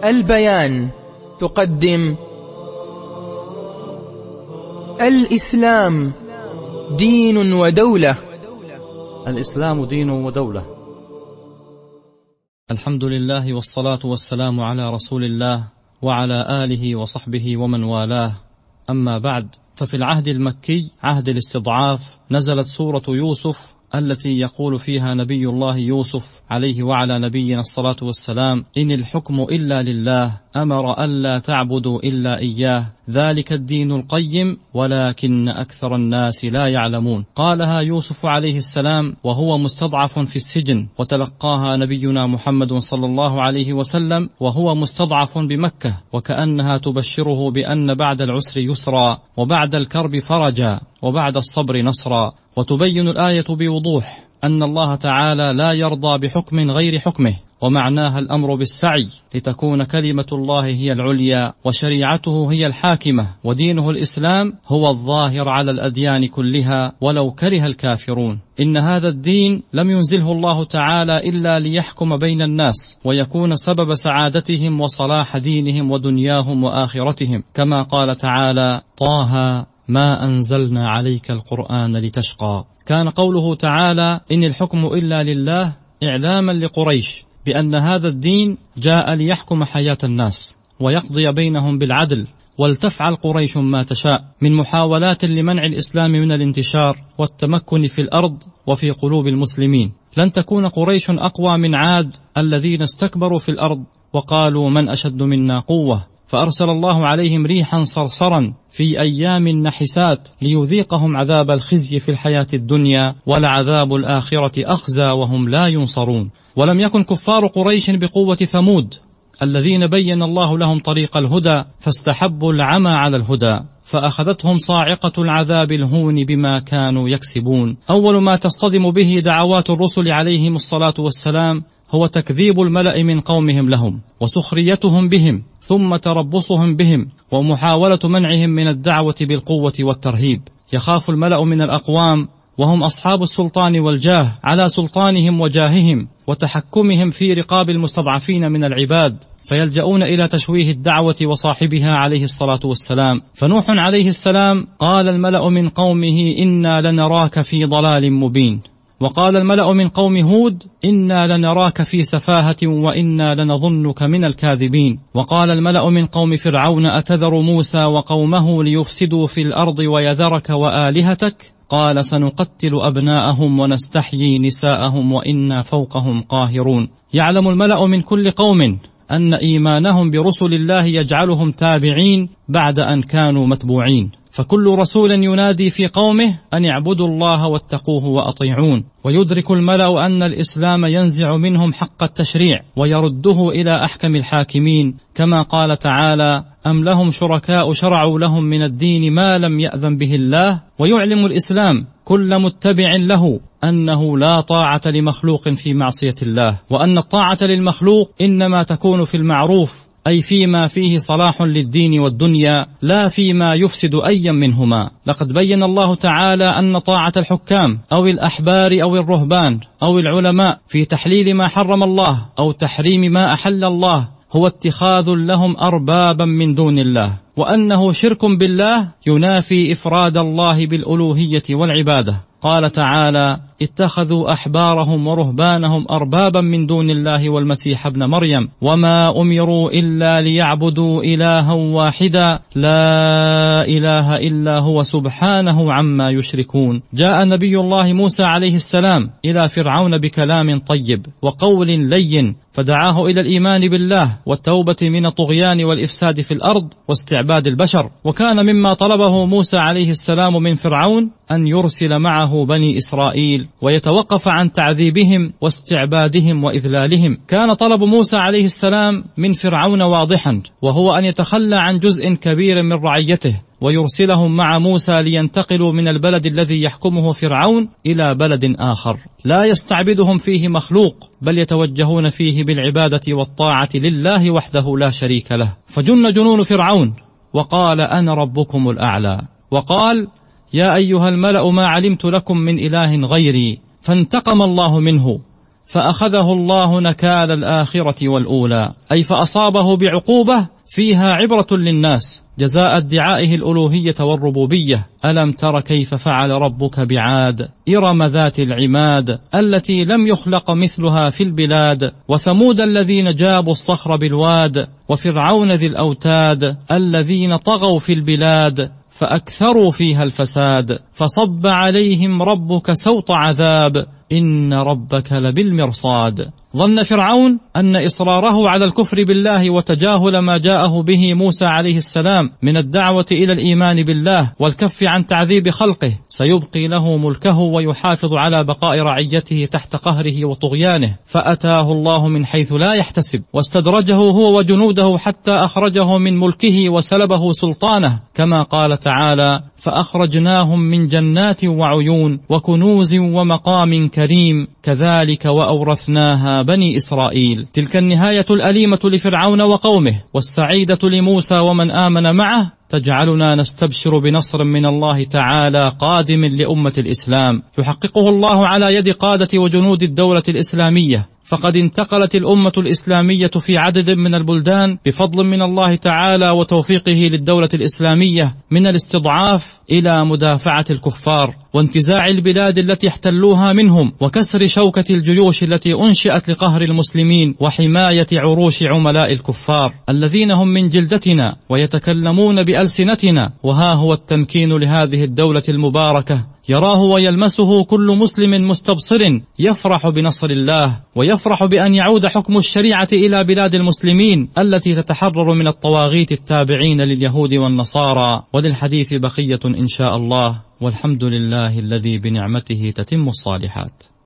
البيان تقدم الإسلام دين ودولة. الإسلام دين ودولة. الحمد لله والصلاة والسلام على رسول الله وعلى آله وصحبه ومن والاه، أما بعد، ففي العهد المكي عهد الاستضعاف نزلت سورة يوسف التي يقول فيها نبي الله يوسف عليه وعلى نبينا الصلاة والسلام: إن الحكم إلا لله أمر ألا تعبدوا إلا إياه ذلك الدين القيم ولكن أكثر الناس لا يعلمون. قالها يوسف عليه السلام وهو مستضعف في السجن، وتلقاها نبينا محمد صلى الله عليه وسلم وهو مستضعف بمكة، وكأنها تبشره بأن بعد العسر يسرا، وبعد الكرب فرجا، وبعد الصبر نصرا. وتبين الآية بوضوح أن الله تعالى لا يرضى بحكم غير حكمه، ومعناها الأمر بالسعي لتكون كلمة الله هي العليا وشريعته هي الحاكمة، ودينه الإسلام هو الظاهر على الأديان كلها ولو كره الكافرون. إن هذا الدين لم ينزله الله تعالى إلا ليحكم بين الناس ويكون سبب سعادتهم وصلاح دينهم ودنياهم وآخرتهم، كما قال تعالى: طه ما أنزلنا عليك القرآن لتشقى. كان قوله تعالى: إن الحكم إلا لله إعلاما لقريش بأن هذا الدين جاء ليحكم حياة الناس ويقضي بينهم بالعدل، ولتفعل قريش ما تشاء من محاولات لمنع الإسلام من الانتشار والتمكن في الأرض وفي قلوب المسلمين. لن تكون قريش أقوى من عاد الذين استكبروا في الأرض وقالوا: من أشد منا قوة، فأرسل الله عليهم ريحا صرصرا في أيام نحسات ليذيقهم عذاب الخزي في الحياة الدنيا، ولعذاب الآخرة أخزى وهم لا ينصرون. ولم يكن كفار قريش بقوة ثمود الذين بين الله لهم طريق الهدى فاستحبوا العمى على الهدى، فأخذتهم صاعقة العذاب الهون بما كانوا يكسبون. أول ما تصطدم به دعوات الرسل عليهم الصلاة والسلام هو تكذيب الملأ من قومهم لهم وسخريتهم بهم، ثم تربصهم بهم ومحاولة منعهم من الدعوة بالقوة والترهيب. يخاف الملأ من الأقوام وهم أصحاب السلطان والجاه على سلطانهم وجاههم وتحكمهم في رقاب المستضعفين من العباد، فيلجؤون إلى تشويه الدعوة وصاحبها عليه الصلاة والسلام. فنوح عليه السلام قال الملأ من قومه: إنا لنراك في ضلال مبين. وقال الملأ من قوم هود: إنا لنراك في سفاهة وإنا لنظنك من الكاذبين. وقال الملأ من قوم فرعون: أتذر موسى وقومه ليفسدوا في الأرض ويذرك وآلهتك؟ قال: سنقتل أبناءهم ونستحيي نساءهم وإنا فوقهم قاهرون. يعلم الملأ من كل قوم أن إيمانهم برسل الله يجعلهم تابعين بعد أن كانوا متبوعين، فكل رسول ينادي في قومه أن يعبدوا الله واتقوه وأطيعون. ويدرك الملأ أن الإسلام ينزع منهم حق التشريع ويرده إلى أحكم الحاكمين، كما قال تعالى: أم لهم شركاء شرعوا لهم من الدين ما لم يأذن به الله. ويعلم الإسلام كل متبع له أنه لا طاعة لمخلوق في معصية الله، وأن الطاعة للمخلوق إنما تكون في المعروف، أي فيما فيه صلاح للدين والدنيا، لا فيما يفسد أيا منهما. لقد بين الله تعالى أن طاعة الحكام أو الأحبار أو الرهبان أو العلماء في تحليل ما حرم الله أو تحريم ما أحل الله هو اتخاذ لهم أربابا من دون الله، وأنه شرك بالله ينافي إفراد الله بالألوهية والعبادة. قال تعالى: اتخذوا أحبارهم ورهبانهم أربابا من دون الله والمسيح ابن مريم وما أمروا إلا ليعبدوا إلها واحدا لا إله إلا هو سبحانه عما يشركون. جاء نبي الله موسى عليه السلام إلى فرعون بكلام طيب وقول لين، فدعاه إلى الإيمان بالله والتوبة من الطغيان والإفساد في الأرض واستعباد البشر. وكان مما طلبه موسى عليه السلام من فرعون أن يرسل معه بني إسرائيل ويتوقف عن تعذيبهم واستعبادهم وإذلالهم. كان طلب موسى عليه السلام من فرعون واضحا، وهو أن يتخلى عن جزء كبير من رعيته ويرسلهم مع موسى لينتقلوا من البلد الذي يحكمه فرعون إلى بلد آخر لا يستعبدهم فيه مخلوق، بل يتوجهون فيه بالعبادة والطاعة لله وحده لا شريك له. فجن جنون فرعون وقال: أنا ربكم الأعلى. وقال: يا أيها الملأ ما علمت لكم من إله غيري. فانتقم الله منه فأخذه الله نكال الآخرة والأولى، أي فأصابه بعقوبة فيها عبرة للناس جزاء ادعائه الألوهية والربوبية. ألم تر كيف فعل ربك بعاد إرم ذات العماد التي لم يخلق مثلها في البلاد، وثمود الذين جابوا الصخر بالواد، وفرعون ذي الأوتاد الذين طغوا في البلاد فأكثروا فيها الفساد، فصب عليهم ربك سوط عذاب إن ربك لبالمرصاد. ظن فرعون أن إصراره على الكفر بالله وتجاهل ما جاءه به موسى عليه السلام من الدعوة إلى الإيمان بالله والكف عن تعذيب خلقه سيبقي له ملكه ويحافظ على بقاء رعيته تحت قهره وطغيانه، فأتاه الله من حيث لا يحتسب واستدرجه هو وجنوده حتى أخرجه من ملكه وسلبه سلطانه، كما قال تعالى: فأخرجناهم من جنات وعيون وكنوز ومقام كريم كذلك وأورثناها بني إسرائيل. تلك النهاية الأليمة لفرعون وقومه والسعيدة لموسى ومن آمن معه تجعلنا نستبشر بنصر من الله تعالى قادم لأمة الإسلام يحققه الله على يد قادة وجنود الدولة الإسلامية. فقد انتقلت الأمة الإسلامية في عدد من البلدان بفضل من الله تعالى وتوفيقه للدولة الإسلامية من الاستضعاف إلى مدافعة الكفار وانتزاع البلاد التي احتلوها منهم وكسر شوكة الجيوش التي أنشئت لقهر المسلمين وحماية عروش عملاء الكفار الذين هم من جلدتنا ويتكلمون بألسنتنا. وها هو التمكين لهذه الدولة المباركة يراه ويلمسه كل مسلم مستبصر يفرح بنصر الله ويفرح بأن يعود حكم الشريعة إلى بلاد المسلمين التي تتحرر من الطواغيت التابعين لليهود والنصارى. وللحديث بقية إن شاء الله، والحمد لله الذي بنعمته تتم الصالحات.